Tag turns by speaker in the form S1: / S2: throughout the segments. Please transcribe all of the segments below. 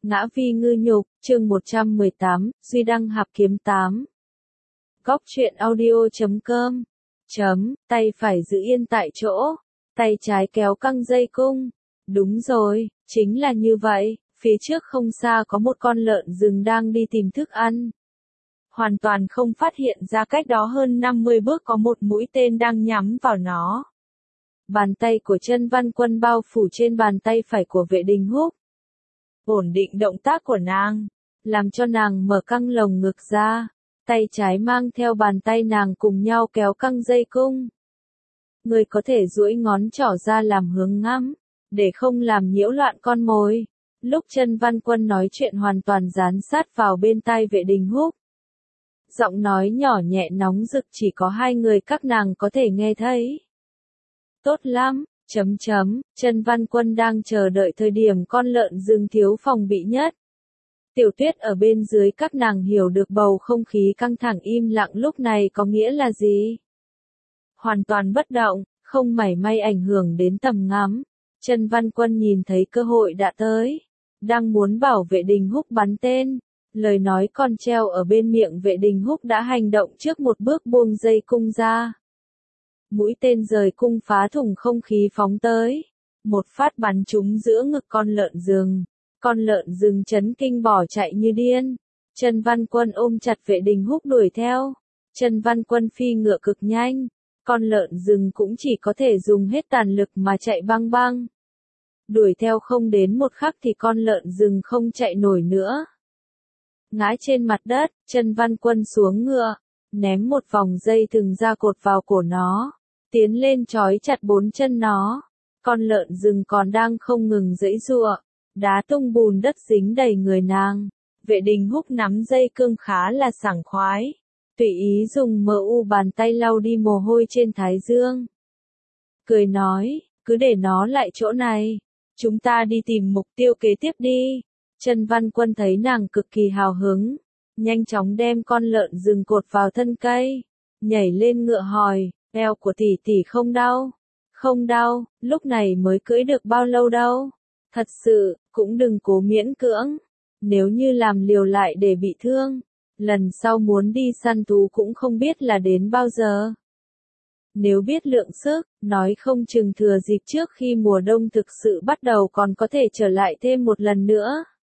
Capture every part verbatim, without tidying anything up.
S1: Ngã vi ngư nhục, chương một trăm mười tám, Duy Đăng Hạp Kiếm tám. Góc truyện audio chấm com. Chấm, tay phải giữ yên tại chỗ, tay trái kéo căng dây cung. Đúng rồi, chính là như vậy, phía trước không xa có một con lợn rừng đang đi tìm thức ăn. Hoàn toàn không phát hiện ra cách đó hơn năm mươi bước có một mũi tên đang nhắm vào nó. Bàn tay của Chân Văn Quân bao phủ trên bàn tay phải của Vệ Đình Húc. Ổn định động tác của nàng, làm cho nàng mở căng lồng ngực ra, tay trái mang theo bàn tay nàng cùng nhau kéo căng dây cung. Người có thể duỗi ngón trỏ ra làm hướng ngắm, để không làm nhiễu loạn con mồi. Lúc Chân Văn Quân nói chuyện hoàn toàn dán sát vào bên tai Vệ Đình Húc. Giọng nói nhỏ nhẹ nóng rực chỉ có hai người các nàng có thể nghe thấy. Tốt lắm. Chấm chấm, Chân Văn Quân đang chờ đợi thời điểm con lợn rừng thiếu phòng bị nhất. Tiểu Tuyết ở bên dưới các nàng hiểu được bầu không khí căng thẳng im lặng lúc này có nghĩa là gì. Hoàn toàn bất động, không mảy may ảnh hưởng đến tầm ngắm. Chân Văn Quân nhìn thấy cơ hội đã tới, đang muốn bảo Vệ Đình Húc bắn tên. Lời nói còn treo ở bên miệng Vệ Đình Húc đã hành động trước một bước buông dây cung ra. Mũi tên rời cung phá thủng không khí phóng tới. Một phát bắn trúng giữa ngực con lợn rừng. Con lợn rừng chấn kinh bỏ chạy như điên. Chân Văn Quân ôm chặt Vệ Đình Húc đuổi theo. Chân Văn Quân phi ngựa cực nhanh. Con lợn rừng cũng chỉ có thể dùng hết tàn lực mà chạy băng băng. Đuổi theo không đến một khắc thì con lợn rừng không chạy nổi nữa. Ngã trên mặt đất, Chân Văn Quân xuống ngựa. Ném một vòng dây thừng ra cột vào cổ nó, tiến lên trói chặt bốn chân nó. Con lợn rừng còn đang không ngừng giãy giụa, đá tung bùn đất dính đầy người nàng. Vệ Đình Húc nắm dây cương khá là sảng khoái, tùy ý dùng mờ u bàn tay lau đi mồ hôi trên thái dương. Cười nói, cứ để nó lại chỗ này, chúng ta đi tìm mục tiêu kế tiếp đi. Chân Văn Quân thấy nàng cực kỳ hào hứng, nhanh chóng đem con lợn rừng cột vào thân cây, nhảy lên ngựa hỏi, eo của tỷ tỷ không đau? Không đau, lúc này mới cưỡi được bao lâu đâu? Thật sự, cũng đừng cố miễn cưỡng, nếu như làm liều lại để bị thương, lần sau muốn đi săn thú cũng không biết là đến bao giờ. Nếu biết lượng sức, nói không chừng thừa dịp trước khi mùa đông thực sự bắt đầu còn có thể trở lại thêm một lần nữa.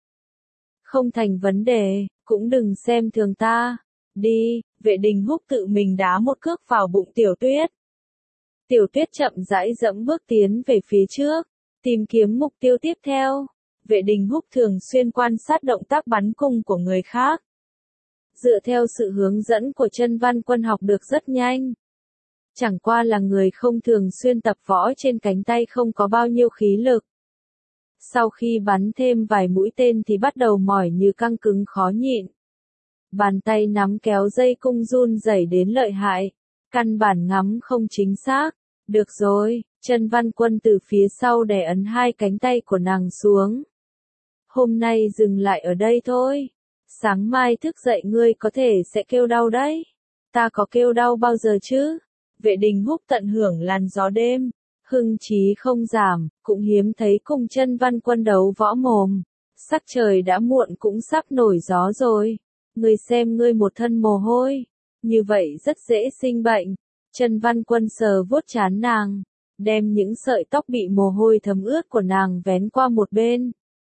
S1: Không thành vấn đề, cũng đừng xem thường ta. Đi, Vệ Đình Húc tự mình đá một cước vào bụng Tiểu Tuyết. Tiểu Tuyết chậm rãi dẫm bước tiến về phía trước, tìm kiếm mục tiêu tiếp theo. Vệ Đình Húc thường xuyên quan sát động tác bắn cung của người khác. Dựa theo sự hướng dẫn của Chân Văn Quân học được rất nhanh. Chẳng qua là người không thường xuyên tập võ trên cánh tay không có bao nhiêu khí lực. Sau khi bắn thêm vài mũi tên thì bắt đầu mỏi như căng cứng khó nhịn. Bàn tay nắm kéo dây cung run rẩy đến lợi hại. Căn bản ngắm không chính xác. Được rồi, Chân Văn Quân từ phía sau đè ấn hai cánh tay của nàng xuống. Hôm nay dừng lại ở đây thôi. Sáng mai thức dậy ngươi có thể sẽ kêu đau đấy. Ta có kêu đau bao giờ chứ? Vệ Đình Húc tận hưởng làn gió đêm. Hưng chí không giảm, cũng hiếm thấy cùng Chân Văn Quân đấu võ mồm. Sắc trời đã muộn cũng sắp nổi gió rồi. Ngươi xem ngươi một thân mồ hôi. Như vậy rất dễ sinh bệnh. Chân Văn Quân sờ vuốt trán nàng. Đem những sợi tóc bị mồ hôi thấm ướt của nàng vén qua một bên.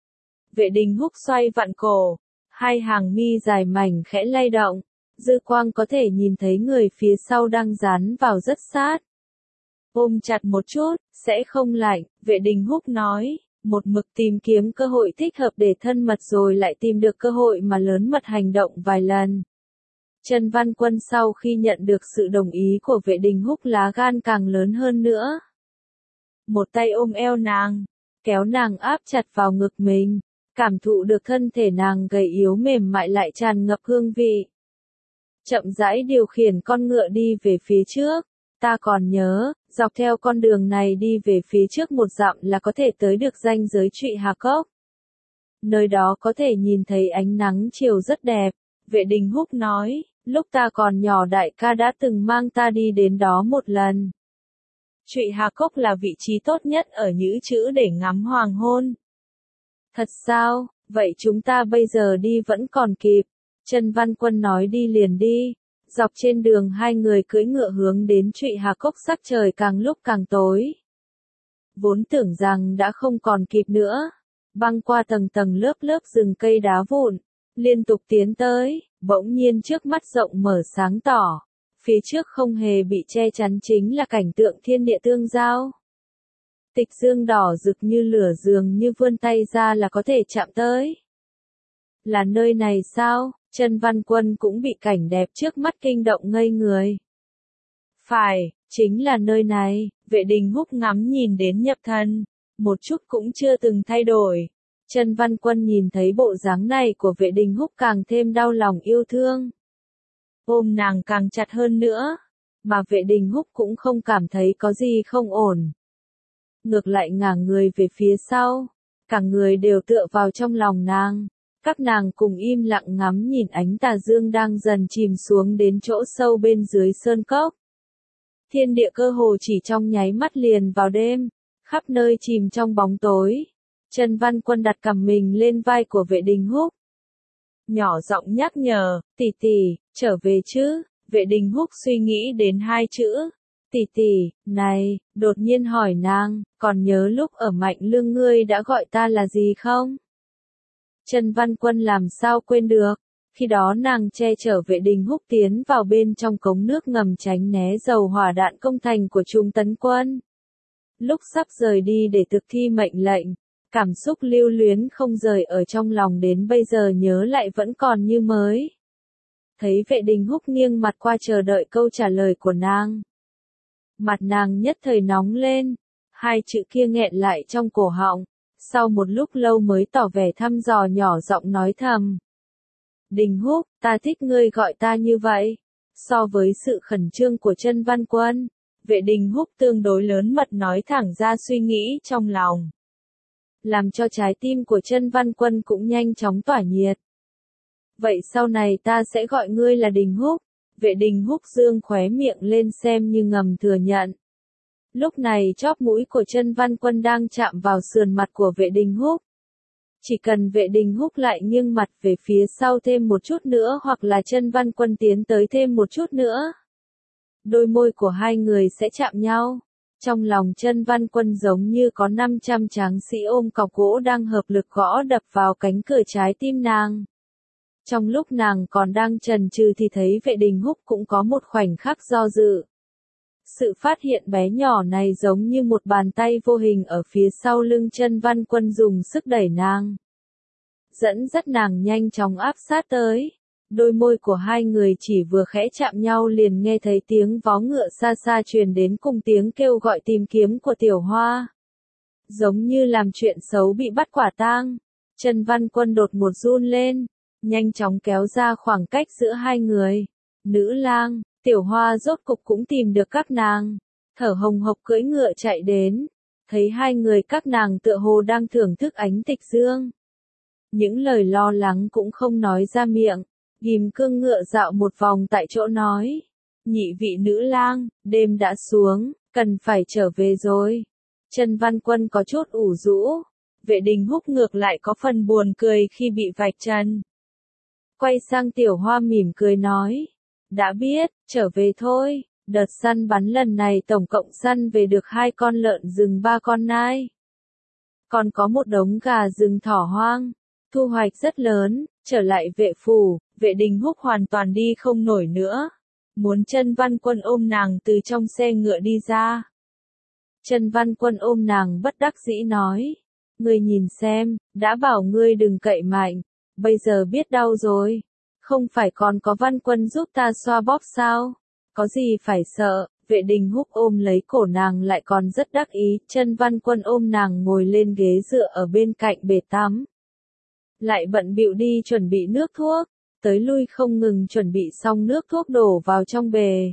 S1: Vệ Đình Húc xoay vặn cổ. Hai hàng mi dài mảnh khẽ lay động. Dư quang có thể nhìn thấy người phía sau đang dán vào rất sát. Ôm chặt một chút, sẽ không lạnh, Vệ Đình Húc nói, một mực tìm kiếm cơ hội thích hợp để thân mật rồi lại tìm được cơ hội mà lớn mật hành động vài lần. Chân Văn Quân sau khi nhận được sự đồng ý của Vệ Đình Húc lá gan càng lớn hơn nữa. Một tay ôm eo nàng, kéo nàng áp chặt vào ngực mình, cảm thụ được thân thể nàng gầy yếu mềm mại lại tràn ngập hương vị. Chậm rãi điều khiển con ngựa đi về phía trước. Ta còn nhớ, dọc theo con đường này đi về phía trước một dặm là có thể tới được ranh giới Trụy Hà Cốc. Nơi đó có thể nhìn thấy ánh nắng chiều rất đẹp. Vệ Đình Húc nói, lúc ta còn nhỏ đại ca đã từng mang ta đi đến đó một lần. Trụy Hà Cốc là vị trí tốt nhất ở Nhữ Chữ để ngắm hoàng hôn. Thật sao? Vậy chúng ta bây giờ đi vẫn còn kịp. Trần Văn Quân nói đi liền đi. Dọc trên đường hai người cưỡi ngựa hướng đến Trụy Hà Cốc, sắc trời càng lúc càng tối. Vốn tưởng rằng đã không còn kịp nữa. Băng qua tầng tầng lớp lớp rừng cây đá vụn. Liên tục tiến tới, bỗng nhiên trước mắt rộng mở sáng tỏ. Phía trước không hề bị che chắn chính là cảnh tượng thiên địa tương giao. Tịch dương đỏ rực như lửa, dường như vươn tay ra là có thể chạm tới. Là nơi này sao? Trần Văn Quân cũng bị cảnh đẹp trước mắt kinh động ngây người. Phải, chính là nơi này. Vệ Đình Húc ngắm nhìn đến nhập thần, một chút cũng chưa từng thay đổi. Trần Văn Quân nhìn thấy bộ dáng này của Vệ Đình Húc càng thêm đau lòng yêu thương. Ôm nàng càng chặt hơn nữa, mà Vệ Đình Húc cũng không cảm thấy có gì không ổn. Ngược lại ngả người về phía sau, cả người đều tựa vào trong lòng nàng. Các nàng cùng im lặng ngắm nhìn ánh tà dương đang dần chìm xuống đến chỗ sâu bên dưới sơn cốc. Thiên địa cơ hồ chỉ trong nháy mắt liền vào đêm, khắp nơi chìm trong bóng tối. Trần Văn Quân đặt cằm mình lên vai của Vệ Đình Húc. Nhỏ giọng nhắc nhở, tỷ tỷ, trở về chứ? Vệ Đình Húc suy nghĩ đến hai chữ. Tỷ tỷ, này, đột nhiên hỏi nàng, còn nhớ lúc ở Mạnh Lương ngươi đã gọi ta là gì không? Trần Văn Quân làm sao quên được, khi đó nàng che chở Vệ Đình Húc tiến vào bên trong cống nước ngầm tránh né dầu hỏa đạn công thành của Trung Tấn Quân. Lúc sắp rời đi để thực thi mệnh lệnh, cảm xúc lưu luyến không rời ở trong lòng đến bây giờ nhớ lại vẫn còn như mới. Thấy Vệ Đình Húc nghiêng mặt qua chờ đợi câu trả lời của nàng. Mặt nàng nhất thời nóng lên, hai chữ kia nghẹn lại trong cổ họng, sau một lúc lâu mới tỏ vẻ thăm dò nhỏ giọng nói thầm. Đình Húc, ta thích ngươi gọi ta như vậy. So với sự khẩn trương của Trần Văn Quân, Vệ Đình Húc tương đối lớn mật nói thẳng ra suy nghĩ trong lòng. Làm cho trái tim của Trần Văn Quân cũng nhanh chóng tỏa nhiệt. Vậy sau này ta sẽ gọi ngươi là Đình Húc. Vệ Đình Húc dương khóe miệng lên xem như ngầm thừa nhận. Lúc này chóp mũi của Trần Văn Quân đang chạm vào sườn mặt của Vệ Đình Húc. Chỉ cần Vệ Đình Húc lại nghiêng mặt về phía sau thêm một chút nữa hoặc là Trần Văn Quân tiến tới thêm một chút nữa. Đôi môi của hai người sẽ chạm nhau. Trong lòng Trần Văn Quân giống như có năm trăm tráng sĩ ôm cọc gỗ đang hợp lực gõ đập vào cánh cửa trái tim nàng. Trong lúc nàng còn đang chần chừ thì thấy Vệ Đình Húc cũng có một khoảnh khắc do dự. Sự phát hiện bé nhỏ này giống như một bàn tay vô hình ở phía sau lưng Trần Văn Quân dùng sức đẩy nàng. Dẫn dắt nàng nhanh chóng áp sát tới. Đôi môi của hai người chỉ vừa khẽ chạm nhau liền nghe thấy tiếng vó ngựa xa xa truyền đến cùng tiếng kêu gọi tìm kiếm của Tiểu Hoa. Giống như làm chuyện xấu bị bắt quả tang. Trần Văn Quân đột một run lên, nhanh chóng kéo ra khoảng cách giữa hai người. Nữ lang, Tiểu Hoa rốt cục cũng tìm được các nàng. Thở hồng hộc cưỡi ngựa chạy đến. Thấy hai người các nàng tựa hồ đang thưởng thức ánh tịch dương. Những lời lo lắng cũng không nói ra miệng. Ghim cương ngựa dạo một vòng tại chỗ nói. Nhị vị nữ lang, đêm đã xuống, cần phải trở về rồi. Trần Văn Quân có chút ủ rũ. Vệ Đình Húc ngược lại có phần buồn cười khi bị vạch trần. Quay sang Tiểu Hoa mỉm cười nói. Đã biết, trở về thôi. Đợt săn bắn lần này tổng cộng săn về được hai con lợn rừng, ba con nai. Còn có một đống gà rừng thỏ hoang. Thu hoạch rất lớn. Trở lại vệ phủ, Vệ Đình Húc hoàn toàn đi không nổi nữa. Muốn Trần Văn Quân ôm nàng từ trong xe ngựa đi ra. Trần Văn Quân ôm nàng bất đắc dĩ nói. Ngươi nhìn xem, đã bảo ngươi đừng cậy mạnh. Bây giờ biết đau rồi. Không phải còn có Văn Quân giúp ta xoa bóp sao? Có gì phải sợ? Vệ Đình Húc ôm lấy cổ nàng lại còn rất đắc ý. Trần Văn Quân ôm nàng ngồi lên ghế dựa ở bên cạnh bể tắm. Lại bận bịu đi chuẩn bị nước thuốc, tới lui không ngừng chuẩn bị xong nước thuốc đổ vào trong bề.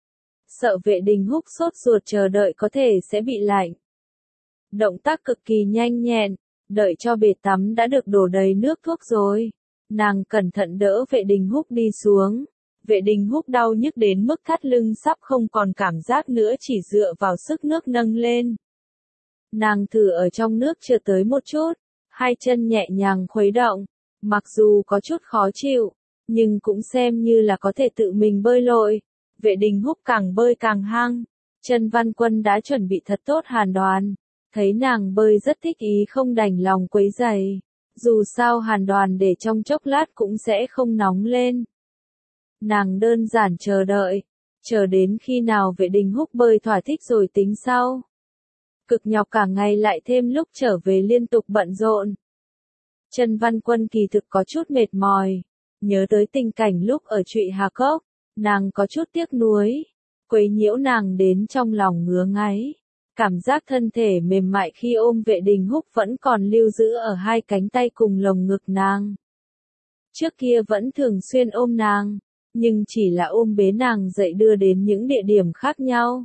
S1: Sợ Vệ Đình Húc sốt ruột chờ đợi có thể sẽ bị lạnh. Động tác cực kỳ nhanh nhẹn, đợi cho bể tắm đã được đổ đầy nước thuốc rồi. Nàng cẩn thận đỡ Vệ Đình Húc đi xuống. Vệ Đình Húc đau nhức đến mức thắt lưng sắp không còn cảm giác nữa, chỉ dựa vào sức nước nâng lên. Nàng thử ở trong nước chưa tới một chút. hai chân nhẹ nhàng khuấy động, mặc dù có chút khó chịu, nhưng cũng xem như là có thể tự mình bơi lội. Vệ Đình Húc càng bơi càng hăng, Trân Văn Quân đã chuẩn bị thật tốt Hàn Đoàn, thấy nàng bơi rất thích ý không đành lòng quấy rầy, dù sao Hàn Đoàn để trong chốc lát cũng sẽ không nóng lên. Nàng đơn giản chờ đợi, chờ đến khi nào Vệ Đình Húc bơi thỏa thích rồi tính sau. Cực nhọc cả ngày lại thêm lúc trở về liên tục bận rộn. Trân Văn Quân kỳ thực có chút mệt mỏi, nhớ tới tình cảnh lúc ở Trụy Hà Cốc, nàng có chút tiếc nuối, quấy nhiễu nàng đến trong lòng ngứa ngáy. Cảm giác thân thể mềm mại khi ôm Vệ Đình Húc vẫn còn lưu giữ ở hai cánh tay cùng lồng ngực nàng. Trước kia vẫn thường xuyên ôm nàng, nhưng chỉ là ôm bế nàng dậy đưa đến những địa điểm khác nhau.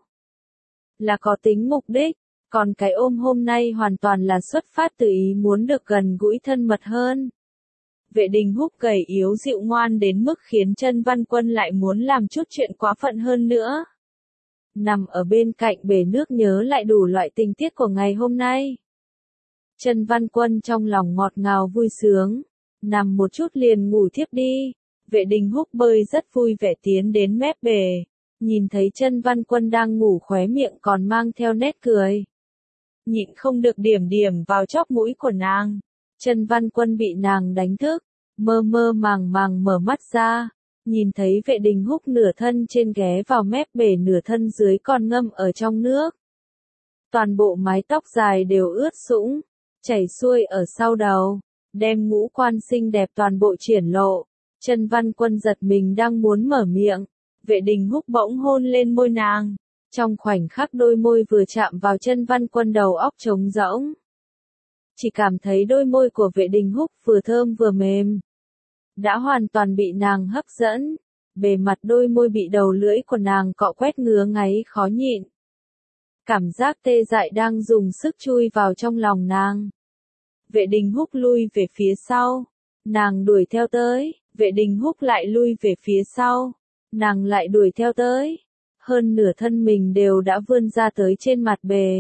S1: Là có tính mục đích, còn cái ôm hôm nay hoàn toàn là xuất phát từ ý muốn được gần gũi thân mật hơn. Vệ Đình Húc gầy yếu dịu ngoan đến mức khiến Trân Văn Quân lại muốn làm chút chuyện quá phận hơn nữa. Nằm ở bên cạnh bể nước nhớ lại đủ loại tình tiết của ngày hôm nay. Trân Văn Quân trong lòng ngọt ngào vui sướng, nằm một chút liền ngủ thiếp đi. Vệ Đình Húc bơi rất vui vẻ tiến đến mép bể, nhìn thấy Trân Văn Quân đang ngủ khóe miệng còn mang theo nét cười. Nhịn không được điểm điểm vào chóp mũi của nàng. Trân Văn Quân bị nàng đánh thức, mơ mơ màng màng mở mắt ra, nhìn thấy Vệ Đình Húc nửa thân trên ghé vào mép bể nửa thân dưới còn ngâm ở trong nước. Toàn bộ mái tóc dài đều ướt sũng, chảy xuôi ở sau đầu, đem ngũ quan xinh đẹp toàn bộ triển lộ. Trân Văn Quân giật mình đang muốn mở miệng, Vệ Đình Húc bỗng hôn lên môi nàng. Trong khoảnh khắc đôi môi vừa chạm vào Trân Văn Quân đầu óc trống rỗng. Chỉ cảm thấy đôi môi của Vệ Đình Húc vừa thơm vừa mềm. Đã hoàn toàn bị nàng hấp dẫn. Bề mặt đôi môi bị đầu lưỡi của nàng cọ quét ngứa ngáy khó nhịn. Cảm giác tê dại đang dùng sức chui vào trong lòng nàng. Vệ Đình Húc lui về phía sau. Nàng đuổi theo tới. Vệ Đình Húc lại lui về phía sau. Nàng lại đuổi theo tới. Hơn nửa thân mình đều đã vươn ra tới trên mặt bể.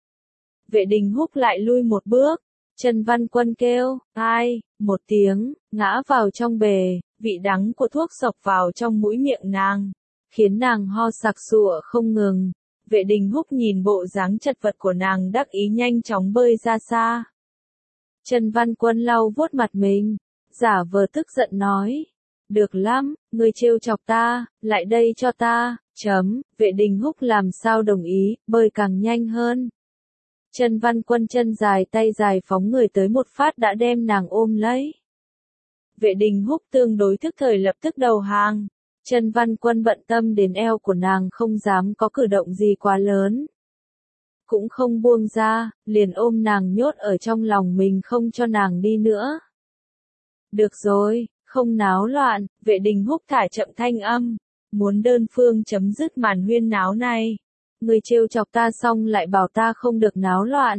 S1: Vệ Đình Húc lại lui một bước. Trân Văn Quân kêu, ai, một tiếng, ngã vào trong bể, vị đắng của thuốc xộc vào trong mũi miệng nàng, khiến nàng ho sặc sụa không ngừng. Vệ Đình Húc nhìn bộ dáng chật vật của nàng đắc ý nhanh chóng bơi ra xa. Trân Văn Quân lau vuốt mặt mình, giả vờ tức giận nói, được lắm, ngươi trêu chọc ta, lại đây cho ta, chấm, Vệ Đình Húc làm sao đồng ý, bơi càng nhanh hơn. Trân Văn Quân chân dài tay dài phóng người tới một phát đã đem nàng ôm lấy. Vệ Đình Húc tương đối thức thời lập tức đầu hàng. Trân Văn Quân bận tâm đến eo của nàng không dám có cử động gì quá lớn. Cũng không buông ra, liền ôm nàng nhốt ở trong lòng mình không cho nàng đi nữa. Được rồi, không náo loạn, Vệ Đình Húc thả chậm thanh âm, muốn đơn phương chấm dứt màn huyên náo này. Người trêu chọc ta xong lại bảo ta không được náo loạn.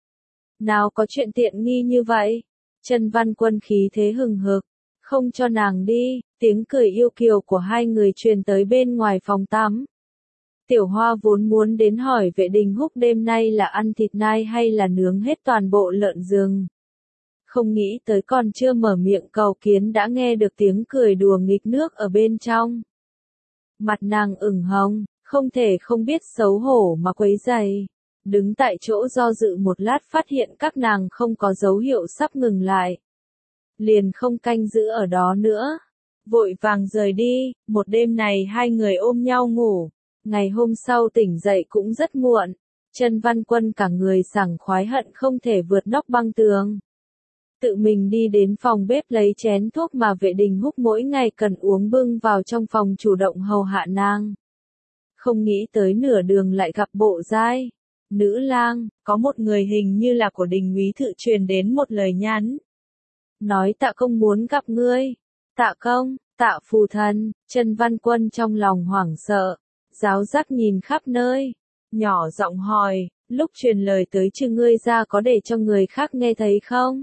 S1: Nào có chuyện tiện nghi như vậy. Trân Văn Quân khí thế hừng hực, không cho nàng đi, tiếng cười yêu kiều của hai người truyền tới bên ngoài phòng tắm. Tiểu Hoa vốn muốn đến hỏi Vệ Đình Húc đêm nay là ăn thịt nai hay là nướng hết toàn bộ lợn rừng. Không nghĩ tới còn chưa mở miệng cầu kiến đã nghe được tiếng cười đùa nghịch nước ở bên trong. Mặt nàng ửng hồng, không thể không biết xấu hổ mà quấy rầy. Đứng tại chỗ do dự một lát phát hiện các nàng không có dấu hiệu sắp ngừng lại. Liền không canh giữ ở đó nữa. Vội vàng rời đi, một đêm này hai người ôm nhau ngủ. Ngày hôm sau tỉnh dậy cũng rất muộn. Trân Văn Quân cả người sảng khoái hận không thể vượt nóc băng tường. Tự mình đi đến phòng bếp lấy chén thuốc mà Vệ Đình Húc mỗi ngày cần uống bưng vào trong phòng chủ động hầu hạ nàng. Không nghĩ tới nửa đường lại gặp Bộ Giai. Nữ lang, có một người hình như là của Đình úy Thự truyền đến một lời nhắn. Nói Tạ Công muốn gặp ngươi. Tạ Công, Tạ phù thần, Trân Văn Quân trong lòng hoảng sợ. Giáo giác nhìn khắp nơi. Nhỏ giọng hỏi, lúc truyền lời tới chư ngươi ra có để cho người khác nghe thấy không?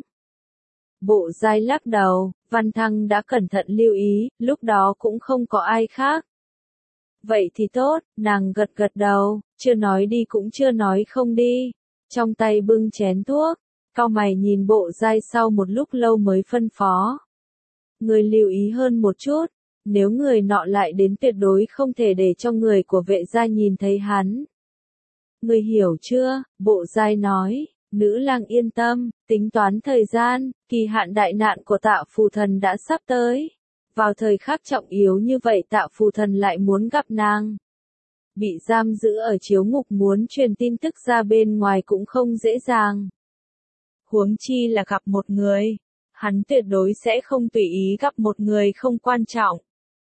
S1: Bộ Giai lắc đầu, Văn Thăng đã cẩn thận lưu ý, lúc đó cũng không có ai khác. Vậy thì tốt, nàng gật gật đầu, chưa nói đi cũng chưa nói không đi. Trong tay bưng chén thuốc, Cau mày nhìn Bộ Giai sau một lúc lâu mới phân phó. Người lưu ý hơn một chút, nếu người nọ lại đến tuyệt đối không thể để cho người của Vệ gia nhìn thấy hắn. Người hiểu chưa? Bộ Giai nói. Nữ lang yên tâm, tính toán thời gian, kỳ hạn đại nạn của Tạ Phù Thần đã sắp tới. Vào thời khắc trọng yếu như vậy Tạ Phù Thần lại muốn gặp nàng. Bị giam giữ ở chiếu ngục muốn truyền tin tức ra bên ngoài cũng không dễ dàng. Huống chi là gặp một người. Hắn tuyệt đối sẽ không tùy ý gặp một người không quan trọng.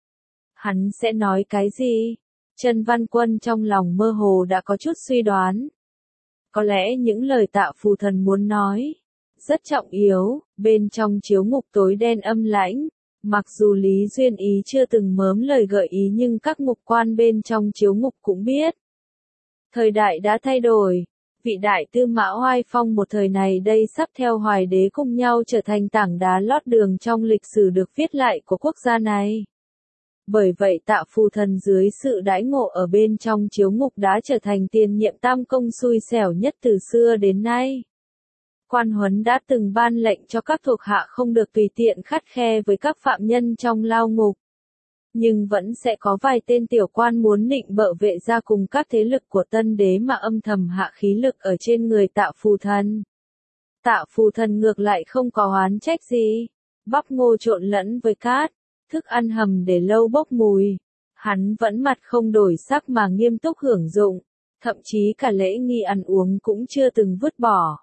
S1: Hắn sẽ nói cái gì? Trần Văn Quân trong lòng mơ hồ đã có chút suy đoán. Có lẽ những lời Tạ Phù Thần muốn nói rất trọng yếu, bên trong chiếu ngục tối đen âm lãnh, mặc dù Lý Duyên Ý chưa từng mớm lời gợi ý nhưng các ngục quan bên trong chiếu ngục cũng biết. Thời đại đã thay đổi, vị đại tư mã oai phong một thời này đây sắp theo Hoài Đế cùng nhau trở thành tảng đá lót đường trong lịch sử được viết lại của quốc gia này. Bởi vậy Tạ Phù Thần dưới sự đãi ngộ ở bên trong chiếu ngục đã trở thành tiền nhiệm tam công xui xẻo nhất từ xưa đến nay. Quan Huấn đã từng ban lệnh cho các thuộc hạ không được tùy tiện khắt khe với các phạm nhân trong lao ngục. Nhưng vẫn sẽ có vài tên tiểu quan muốn nịnh bợ Vệ gia cùng các thế lực của Tân Đế mà âm thầm hạ khí lực ở trên người Tạ Phù Thần. Tạ Phù Thần ngược lại không có oán trách gì. Bắp ngô trộn lẫn với cát, thức ăn hầm để lâu bốc mùi. Hắn vẫn mặt không đổi sắc mà nghiêm túc hưởng dụng, thậm chí cả lễ nghi ăn uống cũng chưa từng vứt bỏ.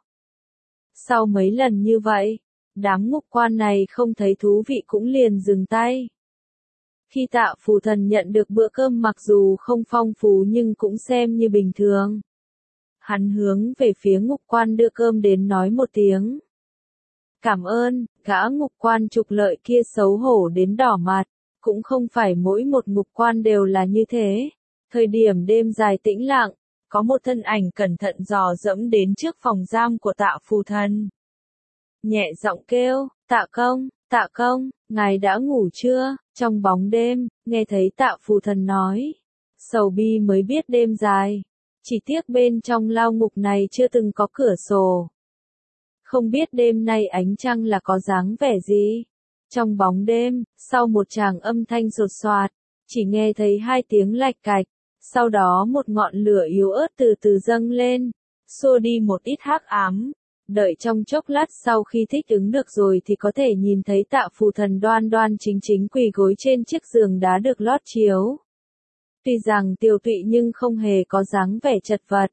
S1: Sau mấy lần như vậy, đám ngục quan này không thấy thú vị cũng liền dừng tay. Khi Tạ Phù Thần nhận được bữa cơm mặc dù không phong phú nhưng cũng xem như bình thường. Hắn hướng về phía ngục quan đưa cơm đến nói một tiếng. Cảm ơn, gã ngục quan trục lợi kia xấu hổ đến đỏ mặt, cũng không phải mỗi một ngục quan đều là như thế. Thời điểm đêm dài tĩnh lặng, có một thân ảnh cẩn thận dò dẫm đến trước phòng giam của Tạ Phù Thần. Nhẹ giọng kêu, Tạ công, Tạ công, ngài đã ngủ chưa? Trong bóng đêm, nghe thấy Tạ Phù Thần nói. Sầu bi mới biết đêm dài. Chỉ tiếc bên trong lao ngục này chưa từng có cửa sổ. Không biết đêm nay ánh trăng là có dáng vẻ gì? Trong bóng đêm, sau một tràng âm thanh sột soạt, chỉ nghe thấy hai tiếng lạch cạch. Sau đó một ngọn lửa yếu ớt từ từ dâng lên, xua đi một ít hắc ám. Đợi trong chốc lát sau khi thích ứng được rồi thì có thể nhìn thấy Tạ Phù Thần đoan đoan chính chính quỳ gối trên chiếc giường đá được lót chiếu. Tuy rằng tiều tụy nhưng không hề có dáng vẻ chật vật.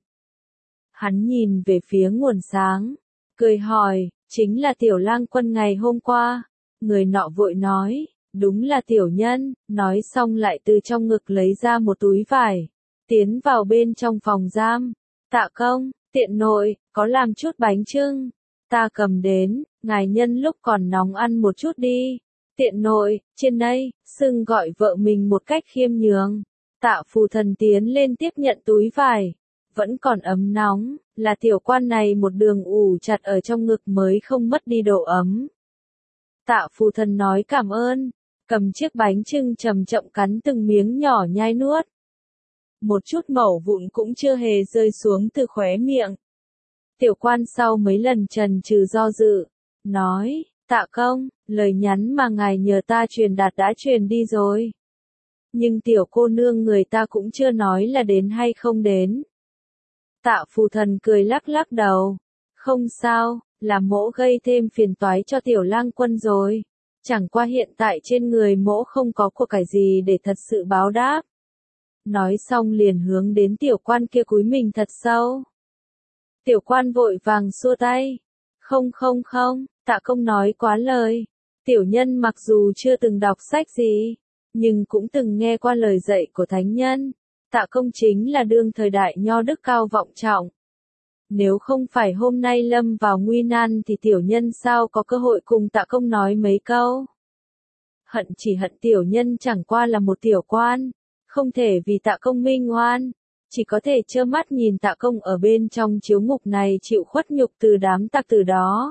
S1: Hắn nhìn về phía nguồn sáng, cười hỏi, chính là Tiểu Lang Quân ngày hôm qua. Người nọ vội nói, đúng là tiểu nhân, nói xong lại từ trong ngực lấy ra một túi vải, tiến vào bên trong phòng giam. Tạ công, tiện nội, có làm chút bánh chưng, ta cầm đến, ngài nhân lúc còn nóng ăn một chút đi. Tiện nội, trên đây, xưng gọi vợ mình một cách khiêm nhường. Tạ Phù Thần tiến lên tiếp nhận túi vải, vẫn còn ấm nóng, là tiểu quan này một đường ủ chặt ở trong ngực mới không mất đi độ ấm. Tạ Phù Thần nói cảm ơn, cầm chiếc bánh chưng chậm chậm cắn từng miếng nhỏ nhai nuốt. Một chút mẩu vụn cũng chưa hề rơi xuống từ khóe miệng. Tiểu quan sau mấy lần chần chừ do dự, nói, Tạ công, lời nhắn mà ngài nhờ ta truyền đạt đã truyền đi rồi. Nhưng tiểu cô nương người ta cũng chưa nói là đến hay không đến. Tạ Phù Thần cười lắc lắc đầu, không sao, là mỗ gây thêm phiền toái cho Tiểu Lang Quân rồi. Chẳng qua hiện tại trên người mỗ không có của cải gì để thật sự báo đáp. Nói xong liền hướng đến tiểu quan kia cúi mình thật sâu. Tiểu quan vội vàng xua tay. Không không không, Tạ công nói quá lời. Tiểu nhân mặc dù chưa từng đọc sách gì, nhưng cũng từng nghe qua lời dạy của thánh nhân. Tạ công chính là đương thời đại nho đức cao vọng trọng. Nếu không phải hôm nay lâm vào nguy nan thì tiểu nhân sao có cơ hội cùng Tạ công nói mấy câu. Hận chỉ hận tiểu nhân chẳng qua là một tiểu quan, không thể vì Tạ công minh oan, chỉ có thể trơ mắt nhìn Tạ công ở bên trong chiếu ngục này chịu khuất nhục từ đám tặc tử đó.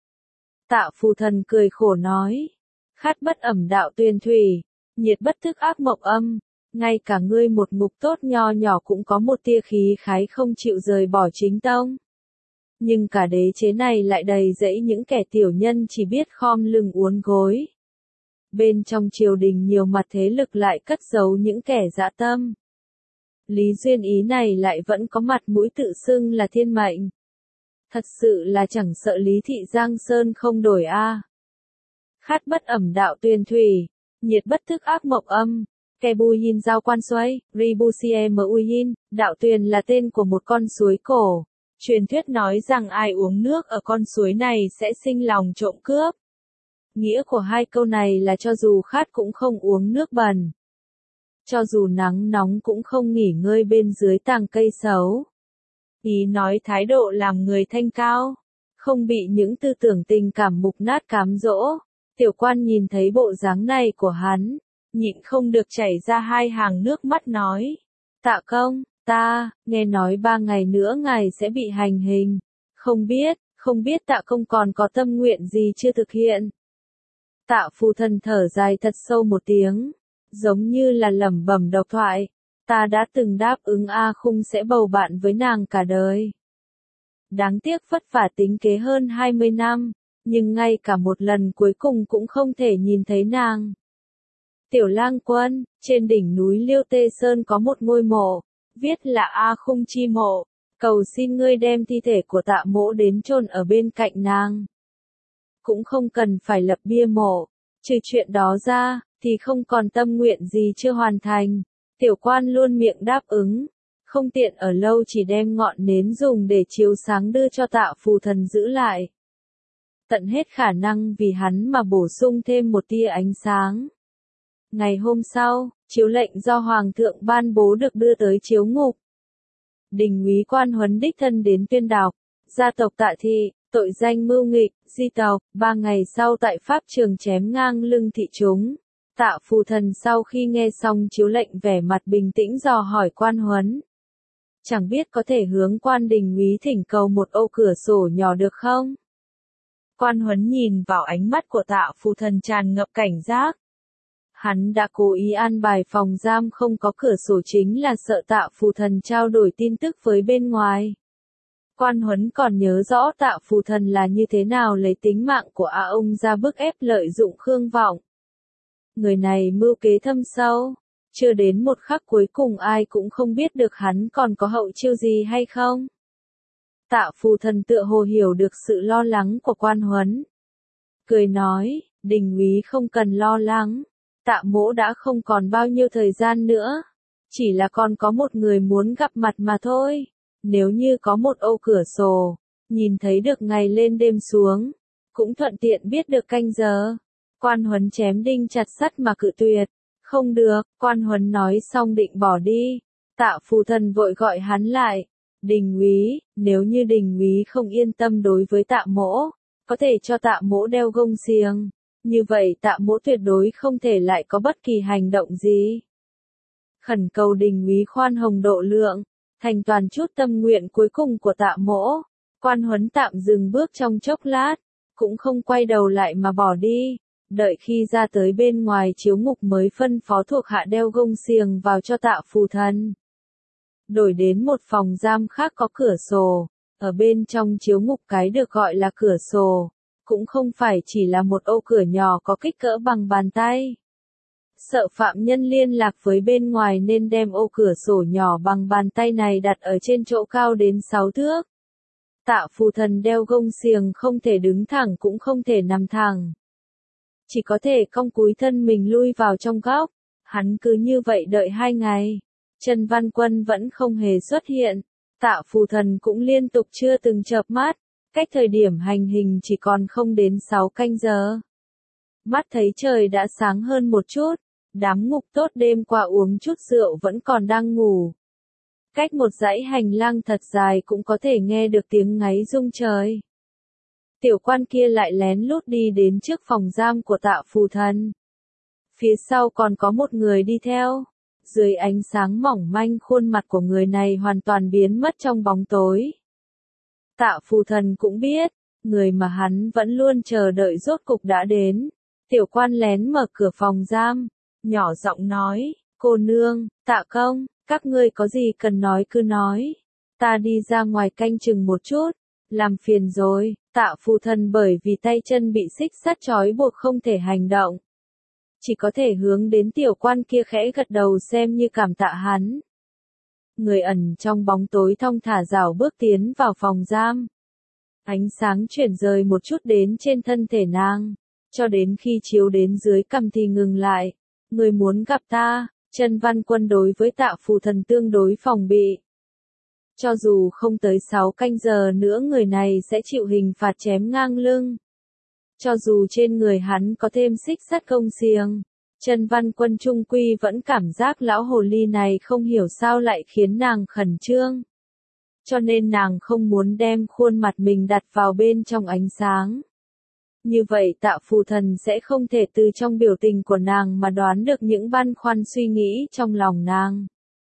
S1: Tạ Phù Thần cười khổ nói, khát bất ẩm đạo tuyền thủy, nhiệt bất thức ác mộng âm, ngay cả ngươi một ngục tốt nho nhỏ cũng có một tia khí khái không chịu rời bỏ chính tông. Nhưng cả đế chế này lại đầy rẫy những kẻ tiểu nhân chỉ biết khom lưng uốn gối. Bên trong triều đình nhiều mặt thế lực lại cất giấu những kẻ dã tâm. Lý Duyên Ý này lại vẫn có mặt mũi tự xưng là thiên mệnh. Thật sự là chẳng sợ Lý Thị Giang Sơn không đổi a. Khát bất ẩm đạo tuyền thủy, nhiệt bất thức ác mộng âm. Kebuyin giao quan xoay, Ribusie Muyin, đạo tuyền là tên của một con suối cổ. Truyền thuyết nói rằng ai uống nước ở con suối này sẽ sinh lòng trộm cướp. Nghĩa của hai câu này là cho dù khát cũng không uống nước bẩn. Cho dù nắng nóng cũng không nghỉ ngơi bên dưới tàng cây xấu. Ý nói thái độ làm người thanh cao, không bị những tư tưởng tình cảm mục nát cám dỗ. Tiểu quan nhìn thấy bộ dáng này của hắn, nhịn không được chảy ra hai hàng nước mắt nói. Tạ công, ta, nghe nói ba ngày nữa ngài sẽ bị hành hình. Không biết, không biết tạ công còn có tâm nguyện gì chưa thực hiện. Tạ phù thần thở dài thật sâu một tiếng, giống như là lẩm bẩm độc thoại. Ta đã từng đáp ứng A Khung sẽ bầu bạn với nàng cả đời. Đáng tiếc vất vả tính kế hơn hai mươi năm, nhưng ngay cả một lần cuối cùng cũng không thể nhìn thấy nàng. Tiểu lang quân, trên đỉnh núi Liêu Tê Sơn có một ngôi mộ, viết là A Khung chi mộ, cầu xin ngươi đem thi thể của Tạ Mỗ đến chôn ở bên cạnh nàng. Cũng không cần phải lập bia mộ, trừ chuyện đó ra, thì không còn tâm nguyện gì chưa hoàn thành. Tiểu quan luôn miệng đáp ứng, không tiện ở lâu chỉ đem ngọn nến dùng để chiếu sáng đưa cho Tạ phù thần giữ lại. Tận hết khả năng vì hắn mà bổ sung thêm một tia ánh sáng. Ngày hôm sau, chiếu lệnh do Hoàng thượng ban bố được đưa tới chiếu ngục. Đình úy Quan Huấn đích thân đến tuyên đọc, gia tộc Tạ Thị, tội danh mưu nghịch, di tộc, ba ngày sau tại pháp trường chém ngang lưng thị chúng. Tạ phù thần sau khi nghe xong chiếu lệnh vẻ mặt bình tĩnh dò hỏi Quan Huấn. Chẳng biết có thể hướng Quan đình úy thỉnh cầu một ô cửa sổ nhỏ được không? Quan Huấn nhìn vào ánh mắt của Tạ phù thần tràn ngập cảnh giác. Hắn đã cố ý an bài phòng giam không có cửa sổ chính là sợ Tạ phù thần trao đổi tin tức với bên ngoài. Quan Huấn còn nhớ rõ Tạ phù thần là như thế nào lấy tính mạng của A ông ra bức ép lợi dụng Khương Vọng. Người này mưu kế thâm sâu, chưa đến một khắc cuối cùng ai cũng không biết được hắn còn có hậu chiêu gì hay không. Tạ phù thần tựa hồ hiểu được sự lo lắng của Quan Huấn. Cười nói, đình úy không cần lo lắng, Tạ Mỗ đã không còn bao nhiêu thời gian nữa. Chỉ là còn có một người muốn gặp mặt mà thôi. Nếu như có một ô cửa sổ, nhìn thấy được ngày lên đêm xuống, cũng thuận tiện biết được canh giờ. Quan Huấn chém đinh chặt sắt mà cự tuyệt. Không được, Quan Huấn nói xong định bỏ đi. Tạ phù thần vội gọi hắn lại. Đình úy, nếu như đình úy không yên tâm đối với Tạ Mỗ, có thể cho Tạ Mỗ đeo gông xiềng. Như vậy Tạ Mỗ tuyệt đối không thể lại có bất kỳ hành động gì. Khẩn cầu đình úy khoan hồng độ lượng, thành toàn chút tâm nguyện cuối cùng của Tạ Mỗ. Quan Huấn tạm dừng bước trong chốc lát, cũng không quay đầu lại mà bỏ đi. Đợi khi ra tới bên ngoài chiếu ngục mới phân phó thuộc hạ đeo gông xiềng vào cho Tạ phù thần. Đổi đến một phòng giam khác có cửa sổ, ở bên trong chiếu ngục cái được gọi là cửa sổ, cũng không phải chỉ là một ô cửa nhỏ có kích cỡ bằng bàn tay. Sợ phạm nhân liên lạc với bên ngoài nên đem ô cửa sổ nhỏ bằng bàn tay này đặt ở trên chỗ cao đến sáu thước. Tạ phù thần đeo gông xiềng không thể đứng thẳng cũng không thể nằm thẳng. Chỉ có thể cong cúi thân mình lui vào trong góc. Hắn cứ như vậy đợi hai ngày. Trần Văn Quân vẫn không hề xuất hiện. Tạ phù thần cũng liên tục chưa từng chợp mắt. Cách thời điểm hành hình chỉ còn không đến sáu canh giờ. Mắt thấy trời đã sáng hơn một chút. Đám ngục tốt đêm qua uống chút rượu vẫn còn đang ngủ. Cách một dãy hành lang thật dài cũng có thể nghe được tiếng ngáy rung trời. Tiểu quan kia lại lén lút đi đến trước phòng giam của Tạ phù thần. Phía sau còn có một người đi theo. Dưới ánh sáng mỏng manh khuôn mặt của người này hoàn toàn biến mất trong bóng tối. Tạ phù thần cũng biết, người mà hắn vẫn luôn chờ đợi rốt cục đã đến. Tiểu quan lén mở cửa phòng giam, nhỏ giọng nói, cô nương, Tạ công, các ngươi có gì cần nói cứ nói. Ta đi ra ngoài canh chừng một chút, Làm phiền rồi, Tạ phù thần bởi vì tay chân bị xích sắt trói buộc không thể hành động. Chỉ có thể hướng đến tiểu quan kia khẽ gật đầu xem như cảm tạ hắn. Người ẩn trong bóng tối thong thả rảo bước tiến vào phòng giam. Ánh sáng chuyển rời một chút đến trên thân thể nàng, cho đến khi chiếu đến dưới cằm thì ngừng lại. Người muốn gặp ta, Chân Văn Quân đối với Tạ phù thần tương đối phòng bị. Cho dù không tới sáu canh giờ nữa người này sẽ chịu hình phạt chém ngang lưng. Cho dù trên người hắn có thêm xích sắt công xiềng, Chân Văn Quân trung quy vẫn cảm giác lão hồ ly này không hiểu sao lại khiến nàng khẩn trương. Cho nên nàng không muốn đem khuôn mặt mình đặt vào bên trong ánh sáng. Như vậy Tạ phù thần sẽ không thể từ trong biểu tình của nàng mà đoán được những băn khoăn suy nghĩ trong lòng nàng.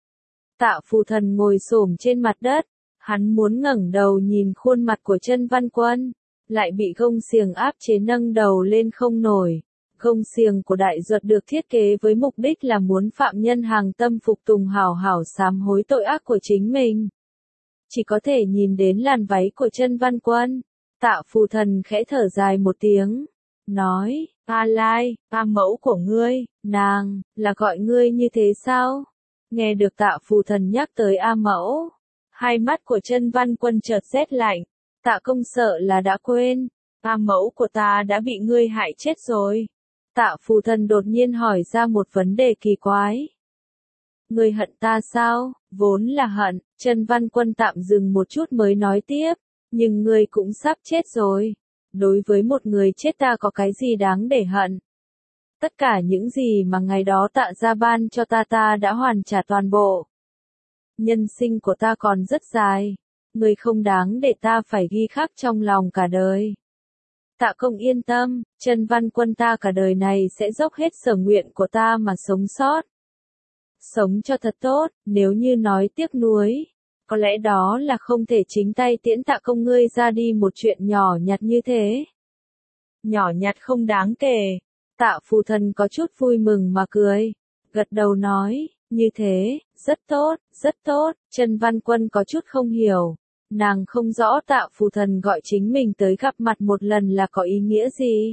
S1: Tạ phù thần ngồi xổm trên mặt đất, hắn muốn ngẩng đầu nhìn khuôn mặt của Chân Văn Quân, lại bị gông xiềng áp chế nâng đầu lên không nổi. Gông xiềng của đại duật được thiết kế với mục đích là muốn phạm nhân hàng tâm phục tùng hảo hảo sám hối tội ác của chính mình. Chỉ có thể nhìn đến làn váy của Chân Văn Quân. Tạ phù thần khẽ thở dài một tiếng, nói, A Lai, A mẫu của ngươi, nàng, là gọi ngươi như thế sao? Nghe được Tạ phù thần nhắc tới A mẫu, hai mắt của Chân Văn Quân chợt rét lạnh. Tạ công sợ là đã quên, A mẫu của ta đã bị ngươi hại chết rồi. Tạ phù thần đột nhiên hỏi ra một vấn đề kỳ quái. Ngươi hận ta sao? Vốn là hận. Chân Văn Quân tạm dừng một chút mới nói tiếp. Nhưng ngươi cũng sắp chết rồi. Đối với một người chết ta có cái gì đáng để hận? Tất cả những gì mà ngày đó Tạ gia ban cho ta ta đã hoàn trả toàn bộ. Nhân sinh của ta còn rất dài. Ngươi không đáng để ta phải ghi khắc trong lòng cả đời. Tạ công yên tâm, Chân Văn Quân ta cả đời này sẽ dốc hết sở nguyện của ta mà sống sót. Sống cho thật tốt, nếu như nói tiếc nuối, có lẽ đó là không thể chính tay tiễn Tạ công ngươi ra đi một chuyện nhỏ nhặt như thế. Nhỏ nhặt không đáng kể. Tạ phù thần có chút vui mừng mà cười, gật đầu nói, như thế, rất tốt, rất tốt. Chân Văn Quân có chút không hiểu. Nàng không rõ Tạ phù thần gọi chính mình tới gặp mặt một lần là có ý nghĩa gì.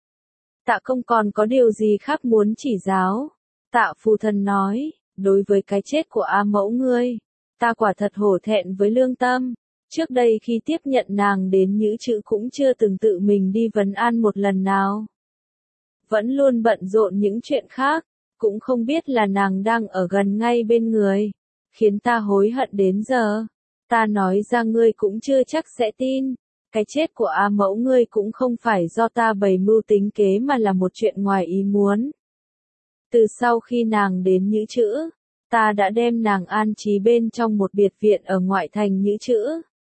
S1: Tạ công còn có điều gì khác muốn chỉ giáo? Tạ phù thần nói, đối với cái chết của A mẫu ngươi, ta quả thật hổ thẹn với lương tâm. Trước đây khi tiếp nhận nàng đến Nhữ Chữ cũng chưa từng tự mình đi vấn an một lần nào. Vẫn luôn bận rộn những chuyện khác, cũng không biết là nàng đang ở gần ngay bên người, khiến ta hối hận đến giờ. Ta nói ra ngươi cũng chưa chắc sẽ tin, cái chết của A mẫu ngươi cũng không phải do ta bày mưu tính kế mà là một chuyện ngoài ý muốn. Từ sau khi nàng đến Nhữ Chữ, ta đã đem nàng an trí bên trong một biệt viện ở ngoại thành Nhữ Chữ.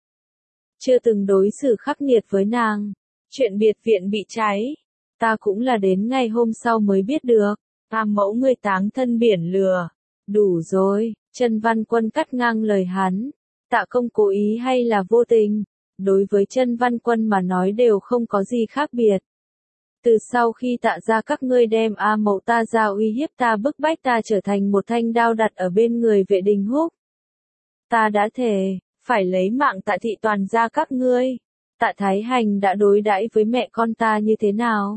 S1: Chưa từng đối xử khắc nghiệt với nàng, chuyện biệt viện bị cháy, ta cũng là đến ngày hôm sau mới biết được. A mẫu ngươi táng thân biển lửa, đủ rồi. Chân Văn Quân cắt ngang lời hắn. Tạ công cố ý hay là vô tình, đối với Chân Văn Quân mà nói đều không có gì khác biệt. Từ sau khi Tạ gia các ngươi đem A mẫu ta ra uy hiếp ta bức bách ta trở thành một thanh đao đặt ở bên người Vệ Đình Húc. Ta đã thề, phải lấy mạng Tạ thị toàn gia các ngươi. Tạ Thái Hành đã đối đãi với mẹ con ta như thế nào?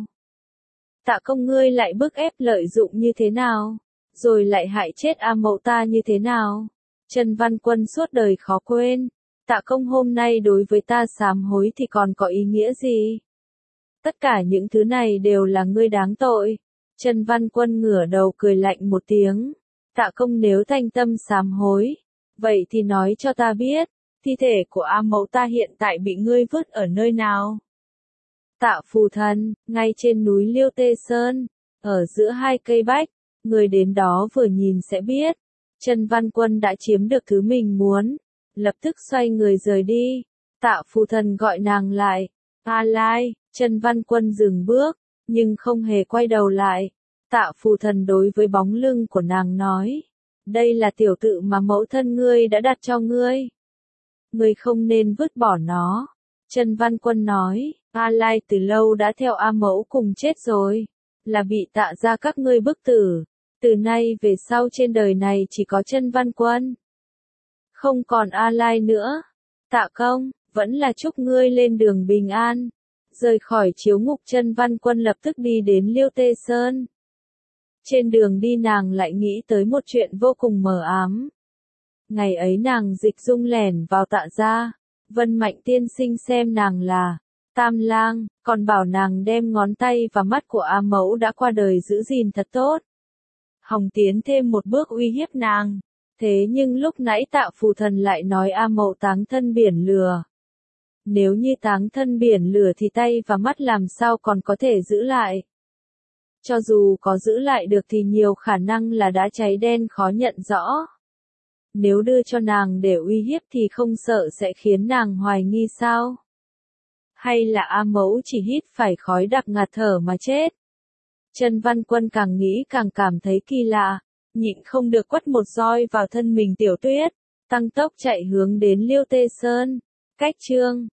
S1: Tạ công ngươi lại bức ép lợi dụng như thế nào? Rồi lại hại chết A mẫu ta như thế nào? Chân Văn Quân suốt đời khó quên. Tạ công hôm nay đối với ta sám hối thì còn có ý nghĩa gì? Tất cả những thứ này đều là ngươi đáng tội. Chân Văn Quân ngửa đầu cười lạnh một tiếng. Tạ công nếu thanh tâm sám hối, vậy thì nói cho ta biết, thi thể của A mẫu ta hiện tại bị ngươi vứt ở nơi nào? Tạ phù thần, ngay trên núi Liêu Tê Sơn, ở giữa hai cây bách, người đến đó vừa nhìn sẽ biết. Chân Văn Quân đã chiếm được thứ mình muốn, lập tức xoay người rời đi. Tạ phù thần gọi nàng lại, A Lai. Chân Văn Quân dừng bước, nhưng không hề quay đầu lại. Tạ phù thần đối với bóng lưng của nàng nói, đây là tiểu tự mà mẫu thân ngươi đã đặt cho ngươi. Ngươi không nên vứt bỏ nó. Chân Văn Quân nói, A Lai từ lâu đã theo A mẫu cùng chết rồi, là bị Tạ gia các ngươi bức tử. Từ nay về sau trên đời này chỉ có Chân Văn Quân, không còn A Lai nữa. Tạ công, vẫn là chúc ngươi lên đường bình an. Rời khỏi chiếu ngục, Chân Văn Quân lập tức đi đến Liêu Tê Sơn. Trên đường đi nàng lại nghĩ tới một chuyện vô cùng mờ ám. Ngày ấy nàng dịch dung lẻn vào Tạ gia, Vân Mạnh tiên sinh xem nàng là Tam Lang, còn bảo nàng đem ngón tay và mắt của A Mẫu đã qua đời giữ gìn thật tốt. Hồng tiến thêm một bước uy hiếp nàng. Thế nhưng lúc nãy Tạ Phù Thần lại nói A Mẫu táng thân biển lửa. Nếu như táng thân biển lửa thì tay và mắt làm sao còn có thể giữ lại. Cho dù có giữ lại được thì nhiều khả năng là đã cháy đen khó nhận rõ. Nếu đưa cho nàng để uy hiếp thì không sợ sẽ khiến nàng hoài nghi sao? Hay là A Mẫu chỉ hít phải khói đặc ngạt thở mà chết? Chân Văn Quân càng nghĩ càng cảm thấy kỳ lạ, nhịn không được quất một roi vào thân mình Tiểu Tuyết, tăng tốc chạy hướng đến Liêu Tê Sơn. Cách chương